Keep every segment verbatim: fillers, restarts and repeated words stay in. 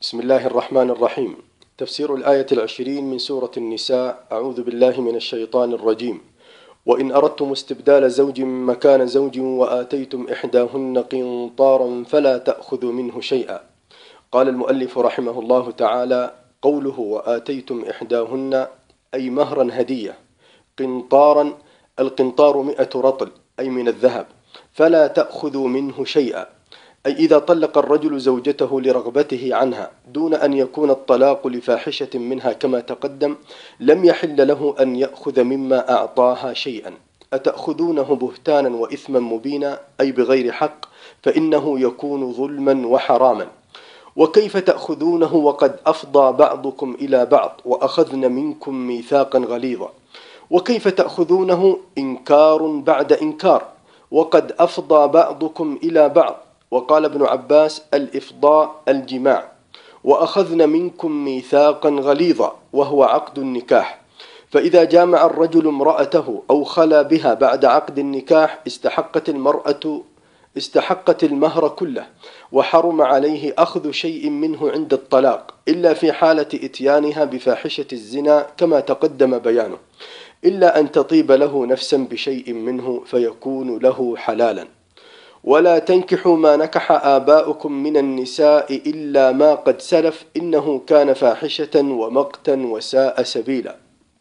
بسم الله الرحمن الرحيم. تفسير الآية العشرين من سورة النساء. أعوذ بالله من الشيطان الرجيم. وإن أردتم استبدال زوج مكان زوج وآتيتم إحداهن قنطارا فلا تأخذوا منه شيئا. قال المؤلف رحمه الله تعالى: قوله وآتيتم إحداهن أي مهرا هدية. قنطارا، القنطار مئة رطل أي من الذهب. فلا تأخذوا منه شيئا أي إذا طلق الرجل زوجته لرغبته عنها دون أن يكون الطلاق لفاحشة منها كما تقدم، لم يحل له أن يأخذ مما أعطاها شيئا. أتأخذونه بهتانا وإثما مبينا أي بغير حق، فإنه يكون ظلما وحراما. وكيف تأخذونه وقد أفضى بعضكم إلى بعض وأخذن منكم ميثاقا غليظا. وكيف تأخذونه إنكار بعد إنكار وقد أفضى بعضكم إلى بعض. وقال ابن عباس: الإفضاء الجماع. وأخذن منكم ميثاقا غليظا وهو عقد النكاح، فإذا جامع الرجل امرأته أو خلا بها بعد عقد النكاح استحقت المرأة استحقت المهر كله، وحرم عليه أخذ شيء منه عند الطلاق إلا في حالة إتيانها بفاحشة الزنا كما تقدم بيانه، إلا أن تطيب له نفسا بشيء منه فيكون له حلالا. ولا تنكحوا ما نكح آباؤكم من النساء إلا ما قد سلف إنه كان فاحشة ومقتا وساء سبيلا.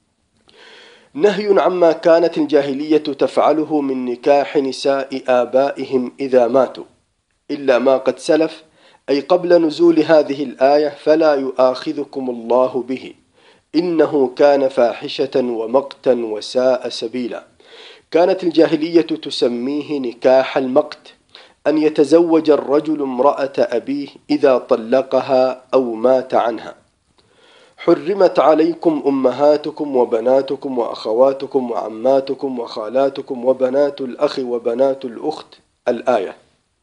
نهي عما كانت الجاهلية تفعله من نكاح نساء آبائهم إذا ماتوا، إلا ما قد سلف أي قبل نزول هذه الآية فلا يؤاخذكم الله به إنه كان فاحشة ومقتا وساء سبيلا. كانت الجاهلية تسميه نكاح المقت، أن يتزوج الرجل امرأة أبيه إذا طلقها أو مات عنها. حرمت عليكم أمهاتكم وبناتكم وأخواتكم وعماتكم وخالاتكم وبنات الأخ وبنات الأخت الآية.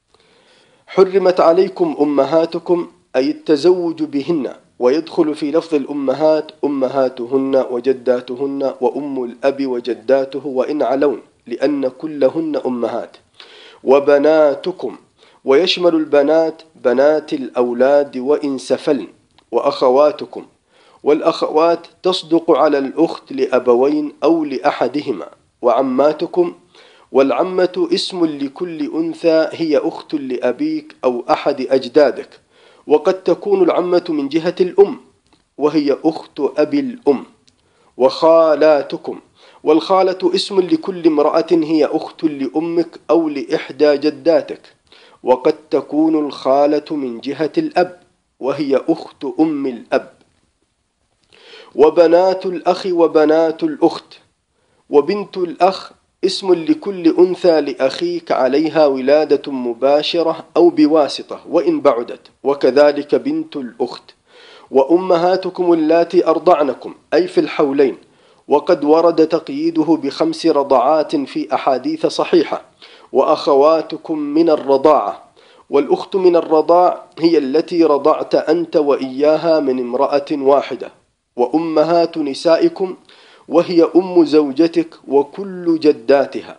حرمت عليكم أمهاتكم أي التزوج بهن، ويدخل في لفظ الأمهات أمهاتهن وجداتهن وأم الأب وجداته وإن علون لأن كلهن أمهات. وبناتكم ويشمل البنات بنات الأولاد وإن سفلن. وأخواتكم والأخوات تصدق على الأخت لأبوين أو لأحدهما. وعماتكم والعمة اسم لكل أنثى هي أخت لأبيك أو أحد أجدادك، وقد تكون العمة من جهة الأم وهي أخت أبي الأم. وخالاتكم والخالة اسم لكل امرأة هي أخت لأمك أو لإحدى جداتك، وقد تكون الخالة من جهة الأب وهي أخت أم الأب. وبنات الأخ وبنات الأخت. وبنت الأخ اسم لكل أنثى لأخيك عليها ولادة مباشرة أو بواسطة وإن بعدت، وكذلك بنت الأخت. وأمهاتكم اللاتي أرضعنكم أي في الحولين، وقد ورد تقييده بخمس رضعات في أحاديث صحيحة. وأخواتكم من الرضاعة، والأخت من الرضاع هي التي رضعت أنت وإياها من امرأة واحدة. وأمهات نسائكم وهي أم زوجتك وكل جداتها.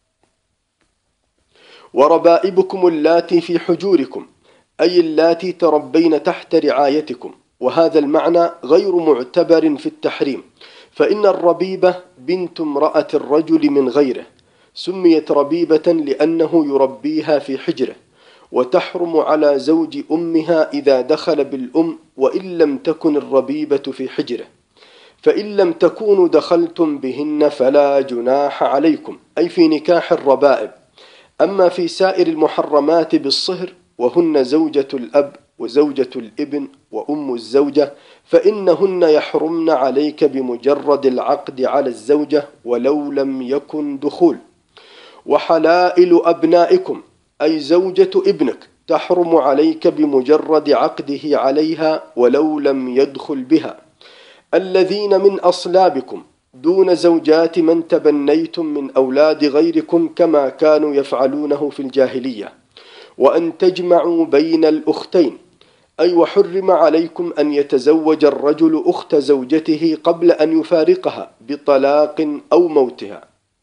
وربائبكم اللاتي في حجوركم أي اللاتي تربين تحت رعايتكم، وهذا المعنى غير معتبر في التحريم، فإن الربيبة بنت امرأة الرجل من غيره سميت ربيبة لأنه يربيها في حجره، وتحرم على زوج أمها إذا دخل بالأم وإن لم تكن الربيبة في حجره. فإن لم تكونوا دخلتم بهن فلا جناح عليكم أي في نكاح الربائب. أما في سائر المحرمات بالصهر وهن زوجة الأب وزوجة الابن وأم الزوجة فإنهن يحرمن عليك بمجرد العقد على الزوجة ولو لم يكن دخول. وحلائل أبنائكم أي زوجة ابنك تحرم عليك بمجرد عقده عليها ولو لم يدخل بها. الذين من أصلابكم دون زوجات من تبنيتم من أولاد غيركم كما كانوا يفعلونه في الجاهلية. وأن تجمعوا بين الأختين أي وحرم عليكم أن يتزوج الرجل أخت زوجته قبل أن يفارقها بطلاق أو موتها،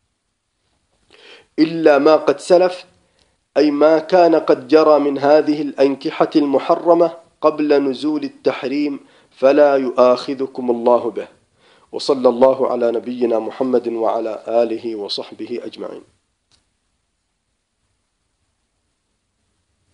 إلا ما قد سلف أي ما كان قد جرى من هذه الأنكحة المحرمة قبل نزول التحريم فلا يؤاخذكم الله به. وصلى الله على نبينا محمد وعلى آله وصحبه أجمعين.